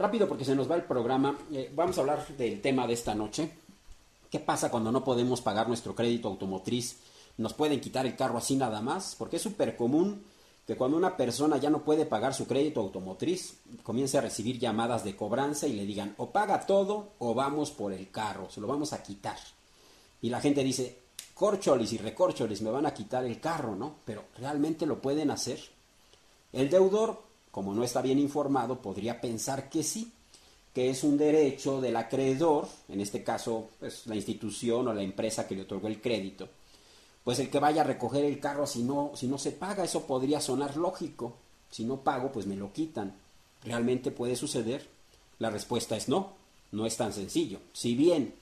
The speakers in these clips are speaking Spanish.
Rápido porque se nos va el programa. Vamos a hablar del tema de esta noche. ¿Qué pasa cuando no podemos pagar nuestro crédito automotriz? ¿Nos pueden quitar el carro así nada más? Porque es súper común que cuando una persona ya no puede pagar su crédito automotriz, comience a recibir llamadas de cobranza y le digan o paga todo o vamos por el carro, se lo vamos a quitar. Y la gente dice, córcholis y recórcholis, me van a quitar el carro, ¿no? Pero ¿realmente lo pueden hacer? El deudor, como no está bien informado, podría pensar que sí, que es un derecho del acreedor, en este caso pues, la institución o la empresa que le otorgó el crédito, pues el que vaya a recoger el carro si no se paga. Eso podría sonar lógico. Si no pago, pues me lo quitan. ¿Realmente puede suceder? La respuesta es no, no es tan sencillo. Si bien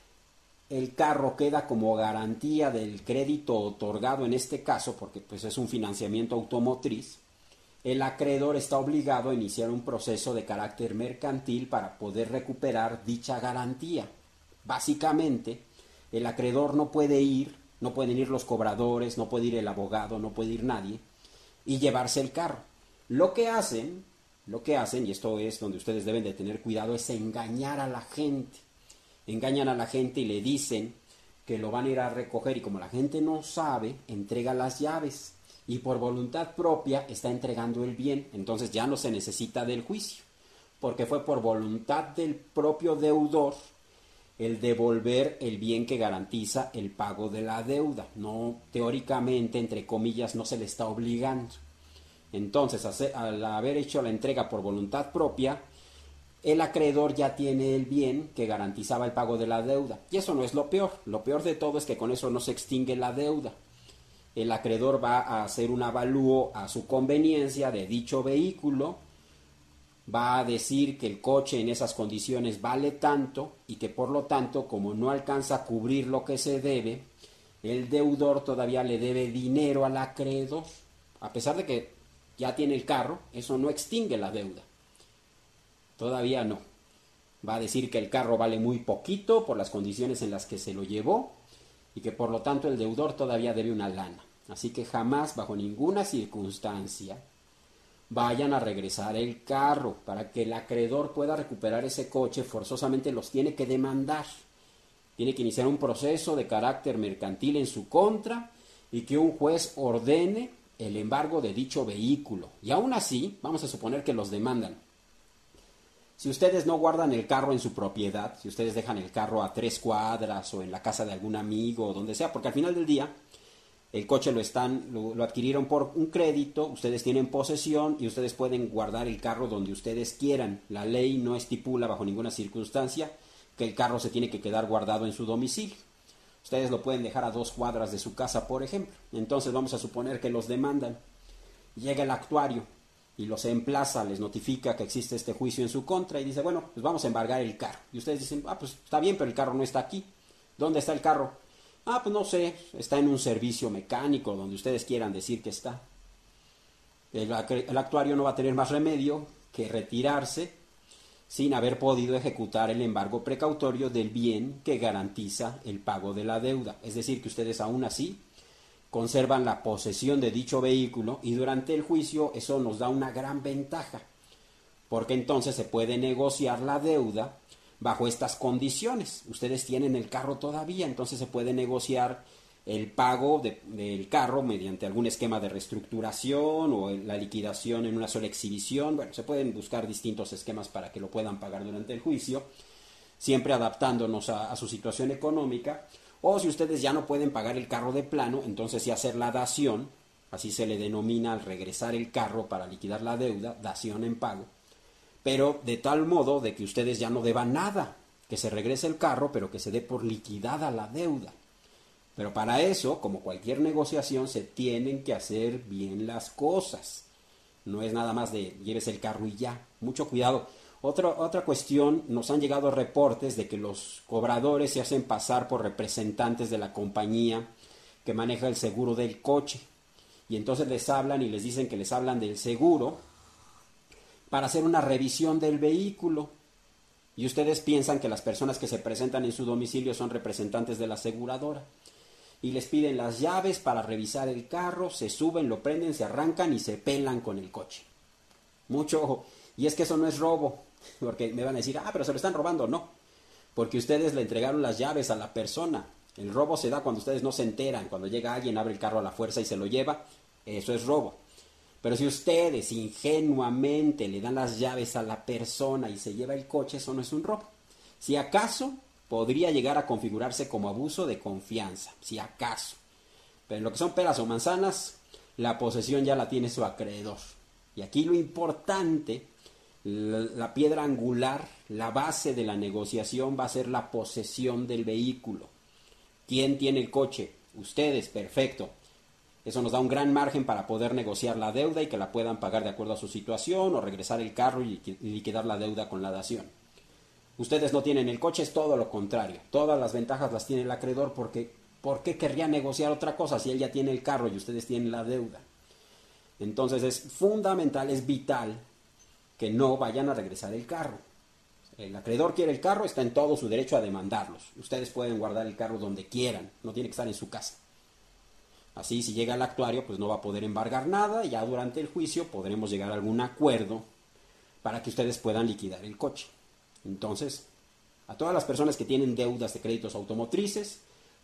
el carro queda como garantía del crédito otorgado en este caso, porque pues es un financiamiento automotriz, el acreedor está obligado a iniciar un proceso de carácter mercantil para poder recuperar dicha garantía. Básicamente, el acreedor no pueden ir los cobradores, no puede ir el abogado, no puede ir nadie y llevarse el carro. Lo que hacen, y esto es donde ustedes deben de tener cuidado, es engañar a la gente. Engañan a la gente y le dicen que lo van a ir a recoger y como la gente no sabe, entrega las llaves y por voluntad propia está entregando el bien. Entonces ya no se necesita del juicio, porque fue por voluntad del propio deudor el devolver el bien que garantiza el pago de la deuda. No, teóricamente, entre comillas, no se le está obligando. Entonces, al haber hecho la entrega por voluntad propia, el acreedor ya tiene el bien que garantizaba el pago de la deuda. Y eso no es lo peor. Lo peor de todo es que con eso no se extingue la deuda. El acreedor va a hacer un avalúo a su conveniencia de dicho vehículo, va a decir que el coche en esas condiciones vale tanto y que por lo tanto, como no alcanza a cubrir lo que se debe, el deudor todavía le debe dinero al acreedor. A pesar de que ya tiene el carro, eso no extingue la deuda. Todavía no. Va a decir que el carro vale muy poquito por las condiciones en las que se lo llevó y que por lo tanto el deudor todavía debe una lana. Así que jamás, bajo ninguna circunstancia, vayan a regresar el carro. Para que el acreedor pueda recuperar ese coche, forzosamente los tiene que demandar. Tiene que iniciar un proceso de carácter mercantil en su contra y que un juez ordene el embargo de dicho vehículo. Y aún así, vamos a suponer que los demandan. Si ustedes no guardan el carro en su propiedad, si ustedes dejan el carro a 3 cuadras o en la casa de algún amigo o donde sea, porque al final del día el coche lo adquirieron por un crédito, ustedes tienen posesión y ustedes pueden guardar el carro donde ustedes quieran. La ley no estipula bajo ninguna circunstancia que el carro se tiene que quedar guardado en su domicilio. Ustedes lo pueden dejar a 2 cuadras de su casa, por ejemplo. Entonces vamos a suponer que los demandan. Llega el actuario y los emplaza, les notifica que existe este juicio en su contra y dice, bueno, pues vamos a embargar el carro. Y ustedes dicen, pues está bien, pero el carro no está aquí. ¿Dónde está el carro? Pues no sé, está en un servicio mecánico, donde ustedes quieran decir que está. El actuario no va a tener más remedio que retirarse sin haber podido ejecutar el embargo precautorio del bien que garantiza el pago de la deuda. Es decir, que ustedes aún así conservan la posesión de dicho vehículo y durante el juicio eso nos da una gran ventaja, porque entonces se puede negociar la deuda bajo estas condiciones. Ustedes tienen el carro todavía, entonces se puede negociar el pago del carro mediante algún esquema de reestructuración o la liquidación en una sola exhibición. Bueno, se pueden buscar distintos esquemas para que lo puedan pagar durante el juicio, siempre adaptándonos a su situación económica. O si ustedes ya no pueden pagar el carro de plano, entonces sí hacer la dación, así se le denomina al regresar el carro para liquidar la deuda, dación en pago. Pero de tal modo de que ustedes ya no deban nada, que se regrese el carro, pero que se dé por liquidada la deuda. Pero para eso, como cualquier negociación, se tienen que hacer bien las cosas. No es nada más de llévese el carro y ya. Mucho cuidado. Otra cuestión, nos han llegado reportes de que los cobradores se hacen pasar por representantes de la compañía que maneja el seguro del coche. Y entonces les hablan y les dicen que les hablan del seguro para hacer una revisión del vehículo. Y ustedes piensan que las personas que se presentan en su domicilio son representantes de la aseguradora. Y les piden las llaves para revisar el carro, se suben, lo prenden, se arrancan y se pelan con el coche. Mucho ojo. Y es que eso no es robo. Porque me van a decir, pero se lo están robando. No, porque ustedes le entregaron las llaves a la persona. El robo se da cuando ustedes no se enteran, cuando llega alguien, abre el carro a la fuerza y se lo lleva, eso es robo. Pero si ustedes ingenuamente le dan las llaves a la persona y se lleva el coche, eso no es un robo. Si acaso, podría llegar a configurarse como abuso de confianza, si acaso. Pero en lo que son peras o manzanas, la posesión ya la tiene su acreedor. Y aquí lo importante, la piedra angular, la base de la negociación va a ser la posesión del vehículo. ¿Quién tiene el coche? Ustedes, perfecto. Eso nos da un gran margen para poder negociar la deuda y que la puedan pagar de acuerdo a su situación o regresar el carro y liquidar la deuda con la dación. Ustedes no tienen el coche, es todo lo contrario. Todas las ventajas las tiene el acreedor porque ¿por qué querría negociar otra cosa si él ya tiene el carro y ustedes tienen la deuda? Entonces es fundamental, es vital que no vayan a regresar el carro. El acreedor quiere el carro, está en todo su derecho a demandarlos. Ustedes pueden guardar el carro donde quieran, no tiene que estar en su casa. Así, si llega el actuario, pues no va a poder embargar nada y ya durante el juicio podremos llegar a algún acuerdo para que ustedes puedan liquidar el coche. Entonces, a todas las personas que tienen deudas de créditos automotrices,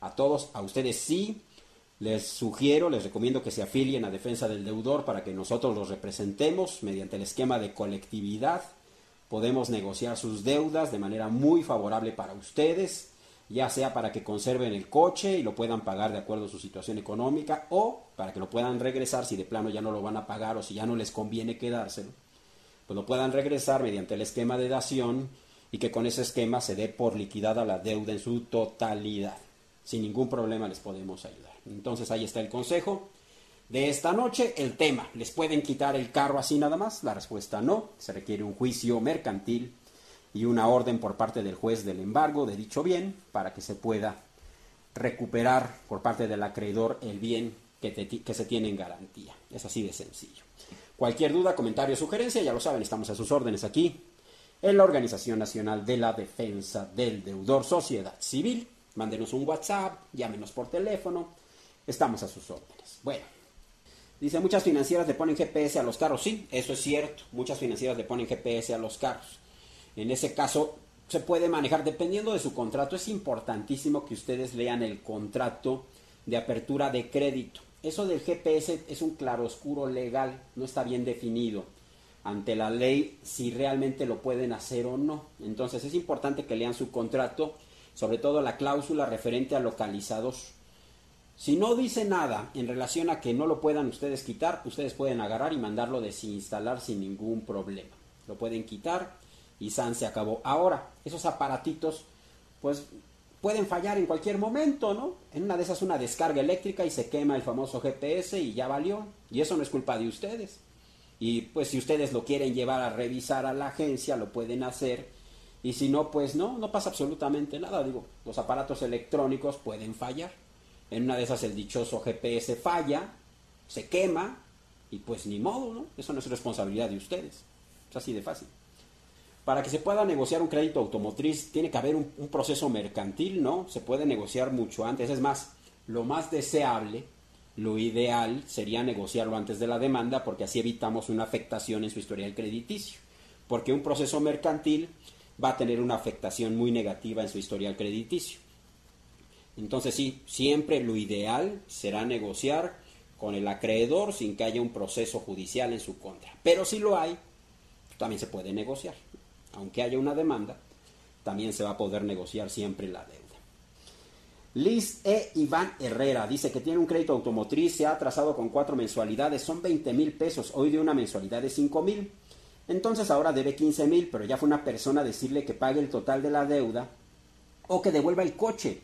a ustedes sí, les sugiero, les recomiendo que se afilien a Defensa del Deudor para que nosotros los representemos mediante el esquema de colectividad. Podemos negociar sus deudas de manera muy favorable para ustedes, ya sea para que conserven el coche y lo puedan pagar de acuerdo a su situación económica o para que lo puedan regresar si de plano ya no lo van a pagar o si ya no les conviene quedárselo, pues lo puedan regresar mediante el esquema de dación y que con ese esquema se dé por liquidada la deuda en su totalidad. Sin ningún problema les podemos ayudar. Entonces ahí está el consejo de esta noche. El tema, ¿les pueden quitar el carro así nada más? La respuesta no, se requiere un juicio mercantil y una orden por parte del juez del embargo de dicho bien para que se pueda recuperar por parte del acreedor el bien que se tiene en garantía. Es así de sencillo. Cualquier duda, comentario o sugerencia, ya lo saben, estamos a sus órdenes aquí en la Organización Nacional de la Defensa del Deudor, Sociedad Civil. Mándenos un WhatsApp, llámenos por teléfono, estamos a sus órdenes. Bueno, dice, muchas financieras le ponen GPS a los carros. Sí, eso es cierto, muchas financieras le ponen GPS a los carros. En ese caso se puede manejar dependiendo de su contrato. Es importantísimo que ustedes lean el contrato de apertura de crédito. Eso del GPS es un claroscuro legal, no está bien definido ante la ley si realmente lo pueden hacer o no. Entonces es importante que lean su contrato, sobre todo la cláusula referente a localizados. Si no dice nada en relación a que no lo puedan ustedes quitar, ustedes pueden agarrar y mandarlo desinstalar sin ningún problema. Lo pueden quitar y san se acabó. Ahora, esos aparatitos, pues pueden fallar en cualquier momento, ¿no? En una de esas una descarga eléctrica y se quema el famoso GPS y ya valió. Y eso no es culpa de ustedes. Y pues si ustedes lo quieren llevar a revisar a la agencia, lo pueden hacer. Y si no, pues no pasa absolutamente nada. Digo, los aparatos electrónicos pueden fallar. En una de esas el dichoso GPS falla, se quema y pues ni modo, ¿no? Eso no es responsabilidad de ustedes. Es así de fácil. Para que se pueda negociar un crédito automotriz tiene que haber un proceso mercantil, ¿no? Se puede negociar mucho antes. Es más, lo más deseable, lo ideal sería negociarlo antes de la demanda porque así evitamos una afectación en su historial crediticio. Porque un proceso mercantil va a tener una afectación muy negativa en su historial crediticio. Entonces sí, siempre lo ideal será negociar con el acreedor sin que haya un proceso judicial en su contra. Pero si lo hay, también se puede negociar. Aunque haya una demanda, también se va a poder negociar siempre la deuda. Liz E. Iván Herrera dice que tiene un crédito automotriz, se ha atrasado con 4 mensualidades, son 20,000 pesos, hoy de una mensualidad de 5,000. Entonces ahora debe 15,000, pero ya fue una persona a decirle que pague el total de la deuda o que devuelva el coche.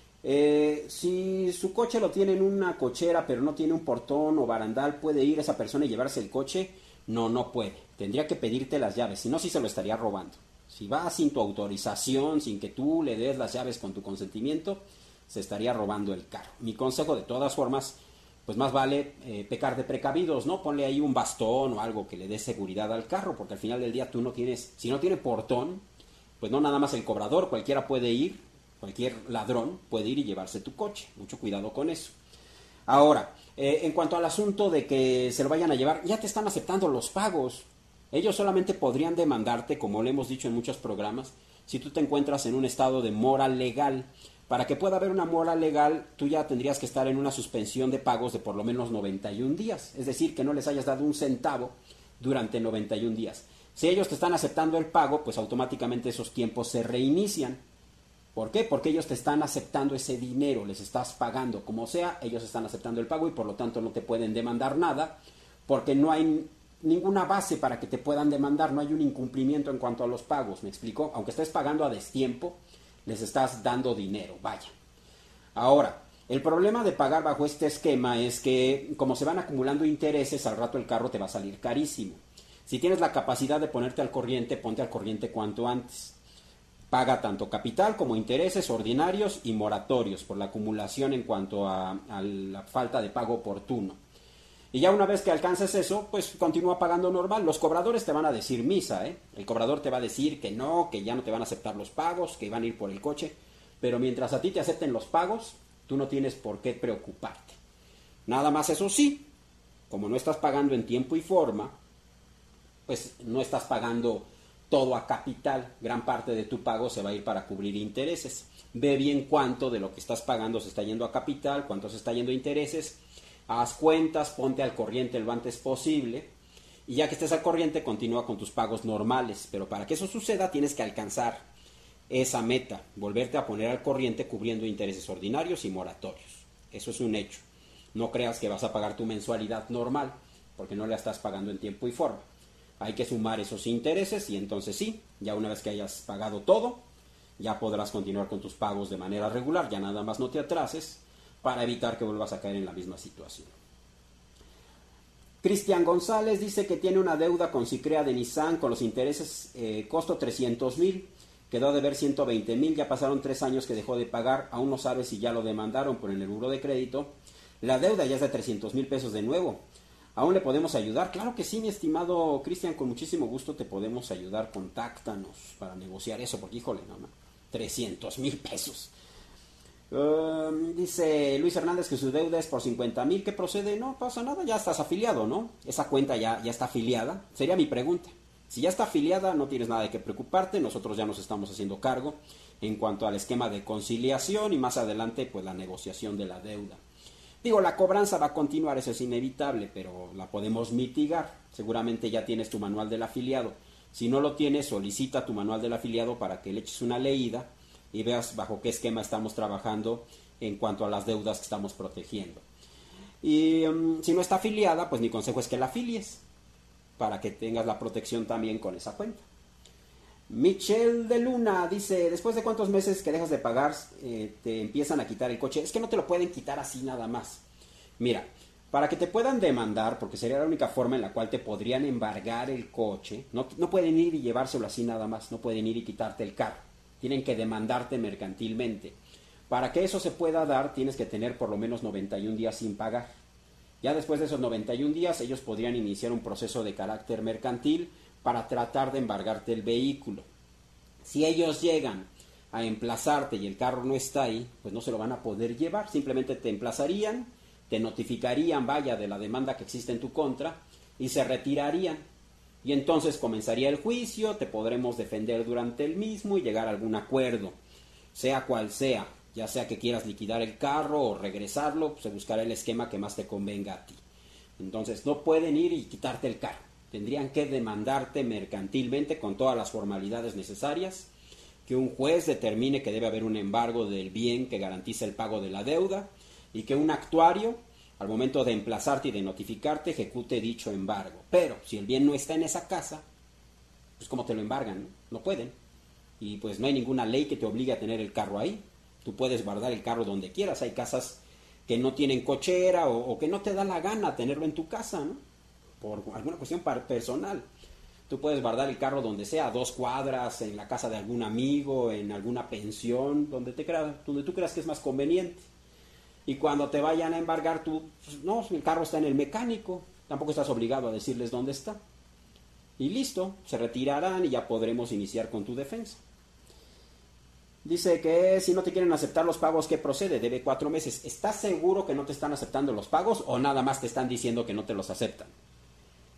Si su coche lo tiene en una cochera pero no tiene un portón o barandal, ¿puede ir esa persona y llevarse el coche? No puede. Tendría que pedirte las llaves, si no, sí se lo estaría robando. Si va sin tu autorización, sin que tú le des las llaves con tu consentimiento, se estaría robando el carro. Mi consejo, de todas formas, pues más vale pecar de precavidos, ¿no? Ponle ahí un bastón o algo que le dé seguridad al carro, porque al final del día tú no tienes, si no tiene portón, pues no nada más el cobrador, cualquiera puede ir, cualquier ladrón puede ir y llevarse tu coche. Mucho cuidado con eso. Ahora, en cuanto al asunto de que se lo vayan a llevar, ya te están aceptando los pagos. Ellos solamente podrían demandarte, como le hemos dicho en muchos programas, si tú te encuentras en un estado de mora legal. Para que pueda haber una mora legal, tú ya tendrías que estar en una suspensión de pagos de por lo menos 91 días. Es decir, que no les hayas dado un centavo durante 91 días. Si ellos te están aceptando el pago, pues automáticamente esos tiempos se reinician. ¿Por qué? Porque ellos te están aceptando ese dinero, les estás pagando. Como sea, ellos están aceptando el pago y por lo tanto no te pueden demandar nada, porque no hay ninguna base para que te puedan demandar, no hay un incumplimiento en cuanto a los pagos, ¿me explico? Aunque estés pagando a destiempo, les estás dando dinero, vaya. Ahora, el problema de pagar bajo este esquema es que como se van acumulando intereses, al rato el carro te va a salir carísimo. Si tienes la capacidad de ponerte al corriente, ponte al corriente cuanto antes. Paga tanto capital como intereses ordinarios y moratorios por la acumulación en cuanto a la falta de pago oportuno. Y ya una vez que alcances eso, pues continúa pagando normal. Los cobradores te van a decir misa, ¿eh? El cobrador te va a decir que no, que ya no te van a aceptar los pagos, que van a ir por el coche. Pero mientras a ti te acepten los pagos, tú no tienes por qué preocuparte. Nada más eso sí, como no estás pagando en tiempo y forma, pues no estás pagando todo a capital. Gran parte de tu pago se va a ir para cubrir intereses. Ve bien cuánto de lo que estás pagando se está yendo a capital, cuánto se está yendo a intereses. Haz cuentas, ponte al corriente lo antes posible y ya que estés al corriente continúa con tus pagos normales, pero para que eso suceda tienes que alcanzar esa meta, volverte a poner al corriente cubriendo intereses ordinarios y moratorios. Eso es un hecho. No creas que vas a pagar tu mensualidad normal porque no la estás pagando en tiempo y forma. Hay que sumar esos intereses y entonces sí, ya una vez que hayas pagado todo, ya podrás continuar con tus pagos de manera regular, ya nada más no te atrases para evitar que vuelvas a caer en la misma situación. Cristian González dice que tiene una deuda con Sicrea de Nissan con los intereses, costo 300,000, quedó a deber 120,000, ya pasaron 3 años que dejó de pagar, aún no sabe si ya lo demandaron por en el buró de crédito. La deuda ya es de 300,000 pesos de nuevo. ¿Aún le podemos ayudar? Claro que sí, mi estimado Cristian, con muchísimo gusto te podemos ayudar. Contáctanos para negociar eso, porque híjole, no, 300,000 pesos. Dice Luis Hernández que su deuda es por 50,000, ¿qué procede? No pasa nada, ya estás afiliado, ¿no? Esa cuenta ya está afiliada. Sería mi pregunta. Si ya está afiliada, no tienes nada de qué preocuparte. Nosotros ya nos estamos haciendo cargo en cuanto al esquema de conciliación y más adelante, pues la negociación de la deuda. Digo, la cobranza va a continuar, eso es inevitable, pero la podemos mitigar. Seguramente ya tienes tu manual del afiliado. Si no lo tienes, solicita tu manual del afiliado para que le eches una leída y veas bajo qué esquema estamos trabajando en cuanto a las deudas que estamos protegiendo. Y si no está afiliada, pues mi consejo es que la afilies para que tengas la protección también con esa cuenta. Michelle de Luna dice, ¿después de cuántos meses que dejas de pagar te empiezan a quitar el coche? Es que no te lo pueden quitar así nada más. Mira, para que te puedan demandar, porque sería la única forma en la cual te podrían embargar el coche, no pueden ir y llevárselo así nada más, no pueden ir y quitarte el carro. Tienen que demandarte mercantilmente. Para que eso se pueda dar, tienes que tener por lo menos 91 días sin pagar. Ya después de esos 91 días, ellos podrían iniciar un proceso de carácter mercantil para tratar de embargarte el vehículo. Si ellos llegan a emplazarte y el carro no está ahí, pues no se lo van a poder llevar. Simplemente te emplazarían, te notificarían, vaya, de la demanda que existe en tu contra y se retirarían. Y entonces comenzaría el juicio, te podremos defender durante el mismo y llegar a algún acuerdo, sea cual sea, ya sea que quieras liquidar el carro o regresarlo, se buscará el esquema que más te convenga a ti. Entonces no pueden ir y quitarte el carro, tendrían que demandarte mercantilmente con todas las formalidades necesarias, que un juez determine que debe haber un embargo del bien que garantice el pago de la deuda y que un actuario, al momento de emplazarte y de notificarte, ejecute dicho embargo. Pero si el bien no está en esa casa, pues ¿cómo te lo embargan? No pueden. Y pues no hay ninguna ley que te obligue a tener el carro ahí. Tú puedes guardar el carro donde quieras. Hay casas que no tienen cochera o que no te da la gana tenerlo en tu casa, ¿no? Por alguna cuestión personal. Tú puedes guardar el carro donde sea, a 2 cuadras, en la casa de algún amigo, en alguna pensión, donde tú creas que es más conveniente. Y cuando te vayan a embargar, tú, pues, no, el carro está en el mecánico, tampoco estás obligado a decirles dónde está. Y listo, se retirarán y ya podremos iniciar con tu defensa. Dice que si no te quieren aceptar los pagos, ¿qué procede? Debe 4 meses. ¿Estás seguro que no te están aceptando los pagos o nada más te están diciendo que no te los aceptan?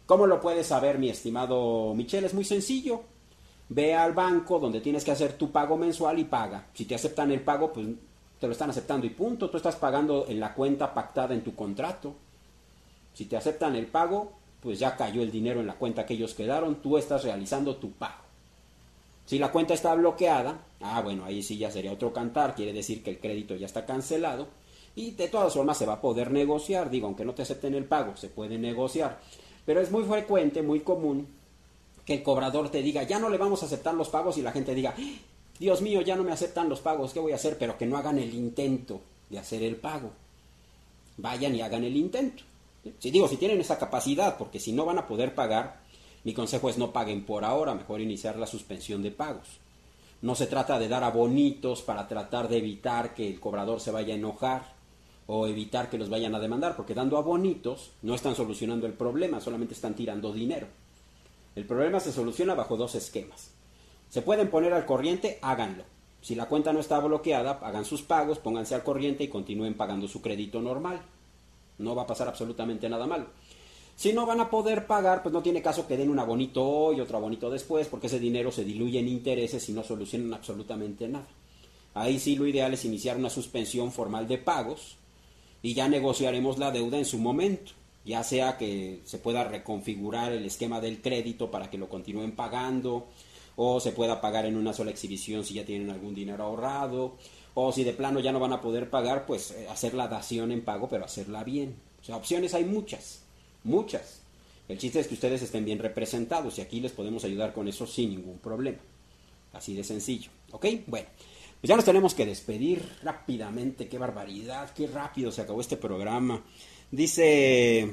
¿Cómo lo puedes saber, mi estimado Michelle? Es muy sencillo. Ve al banco donde tienes que hacer tu pago mensual y paga. Si te aceptan el pago, pues te lo están aceptando y punto. Tú estás pagando en la cuenta pactada en tu contrato. Si te aceptan el pago, pues ya cayó el dinero en la cuenta que ellos quedaron. Tú estás realizando tu pago. Si la cuenta está bloqueada, bueno, ahí sí ya sería otro cantar. Quiere decir que el crédito ya está cancelado. Y de todas formas se va a poder negociar. Digo, aunque no te acepten el pago, se puede negociar. Pero es muy frecuente, muy común, que el cobrador te diga, ya no le vamos a aceptar los pagos, y la gente diga, Dios mío, ya no me aceptan los pagos, ¿qué voy a hacer? Pero que no hagan el intento de hacer el pago. Vayan y hagan el intento. Si tienen esa capacidad, porque si no van a poder pagar, mi consejo es no paguen por ahora, mejor iniciar la suspensión de pagos. No se trata de dar abonitos para tratar de evitar que el cobrador se vaya a enojar o evitar que los vayan a demandar, porque dando abonitos no están solucionando el problema, solamente están tirando dinero. El problema se soluciona bajo dos esquemas. Se pueden poner al corriente, háganlo. Si la cuenta no está bloqueada, hagan sus pagos, pónganse al corriente y continúen pagando su crédito normal. No va a pasar absolutamente nada malo. Si no van a poder pagar, pues no tiene caso que den un abonito hoy, otro abonito después, porque ese dinero se diluye en intereses y no solucionan absolutamente nada. Ahí sí lo ideal es iniciar una suspensión formal de pagos y ya negociaremos la deuda en su momento. Ya sea que se pueda reconfigurar el esquema del crédito para que lo continúen pagando, o se pueda pagar en una sola exhibición si ya tienen algún dinero ahorrado, o si de plano ya no van a poder pagar, pues hacer la dación en pago, pero hacerla bien. O sea, opciones hay muchas, muchas. El chiste es que ustedes estén bien representados y aquí les podemos ayudar con eso sin ningún problema. Así de sencillo, ¿ok? Bueno, pues ya nos tenemos que despedir rápidamente. ¡Qué barbaridad! ¡Qué rápido se acabó este programa! Dice,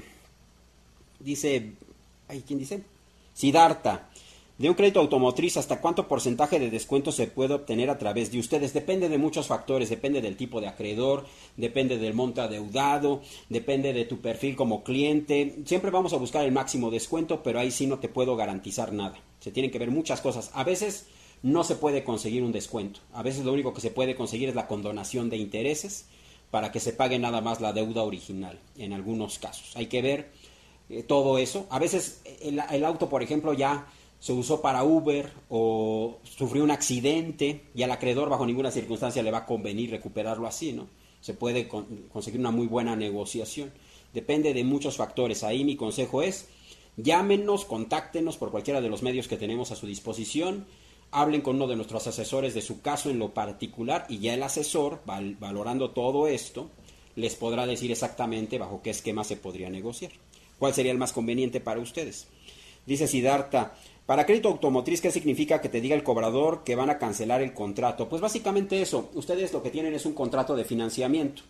¿quién dice? Siddhartha, de un crédito automotriz, ¿hasta cuánto porcentaje de descuento se puede obtener a través de ustedes? Depende de muchos factores, depende del tipo de acreedor, depende del monto adeudado, depende de tu perfil como cliente. Siempre vamos a buscar el máximo descuento, pero ahí sí no te puedo garantizar nada. Se tienen que ver muchas cosas. A veces no se puede conseguir un descuento. A veces lo único que se puede conseguir es la condonación de intereses para que se pague nada más la deuda original, en algunos casos. Hay que ver todo eso. A veces el auto, por ejemplo, ya se usó para Uber o sufrió un accidente y al acreedor bajo ninguna circunstancia le va a convenir recuperarlo así, ¿no? Se puede conseguir una muy buena negociación. Depende de muchos factores. Ahí mi consejo es, llámenos, contáctenos por cualquiera de los medios que tenemos a su disposición. Hablen con uno de nuestros asesores de su caso en lo particular y ya el asesor, valorando todo esto, les podrá decir exactamente bajo qué esquema se podría negociar. ¿Cuál sería el más conveniente para ustedes? Dice Siddhartha, para crédito automotriz, ¿qué significa que te diga el cobrador que van a cancelar el contrato? Pues básicamente eso, ustedes lo que tienen es un contrato de financiamiento.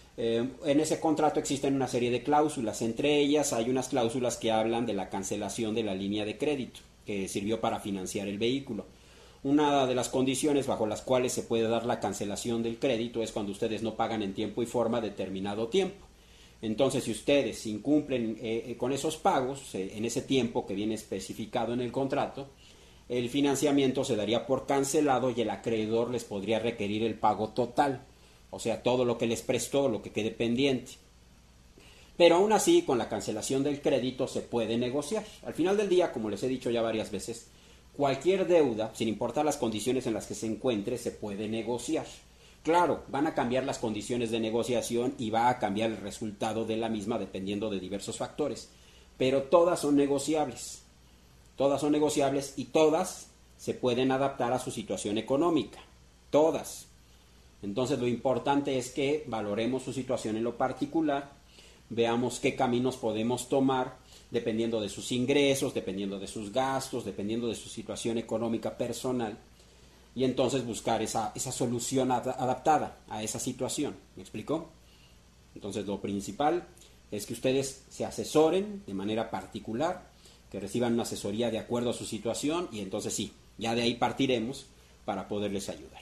En ese contrato existen una serie de cláusulas, entre ellas hay unas cláusulas que hablan de la cancelación de la línea de crédito que sirvió para financiar el vehículo. Una de las condiciones bajo las cuales se puede dar la cancelación del crédito es cuando ustedes no pagan en tiempo y forma determinado tiempo. Entonces, si ustedes incumplen con esos pagos en ese tiempo que viene especificado en el contrato, el financiamiento se daría por cancelado y el acreedor les podría requerir el pago total, o sea, todo lo que les prestó, lo que quede pendiente. Pero aún así, con la cancelación del crédito se puede negociar. Al final del día, como les he dicho ya varias veces, cualquier deuda, sin importar las condiciones en las que se encuentre, se puede negociar. Claro, van a cambiar las condiciones de negociación y va a cambiar el resultado de la misma dependiendo de diversos factores. Pero todas son negociables. Todas son negociables y todas se pueden adaptar a su situación económica. Todas. Entonces lo importante es que valoremos su situación en lo particular, veamos qué caminos podemos tomar dependiendo de sus ingresos, dependiendo de sus gastos, dependiendo de su situación económica personal, y entonces buscar esa solución adaptada a esa situación. ¿Me explicó? Entonces lo principal es que ustedes se asesoren de manera particular, que reciban una asesoría de acuerdo a su situación, y entonces sí, ya de ahí partiremos para poderles ayudar.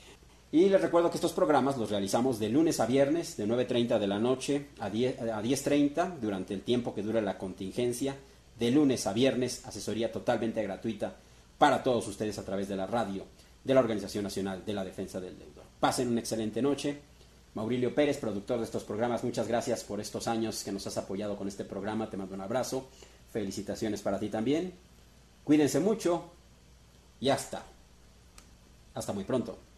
Y les recuerdo que estos programas los realizamos de lunes a viernes, de 9:30 de la noche a 10:30, durante el tiempo que dura la contingencia. De lunes a viernes, asesoría totalmente gratuita para todos ustedes a través de la radio de la Organización Nacional de la Defensa del Deudor. Pasen una excelente noche. Maurilio Pérez, productor de estos programas, muchas gracias por estos años que nos has apoyado con este programa. Te mando un abrazo. felicitaciones para ti también. Cuídense mucho y hasta muy pronto.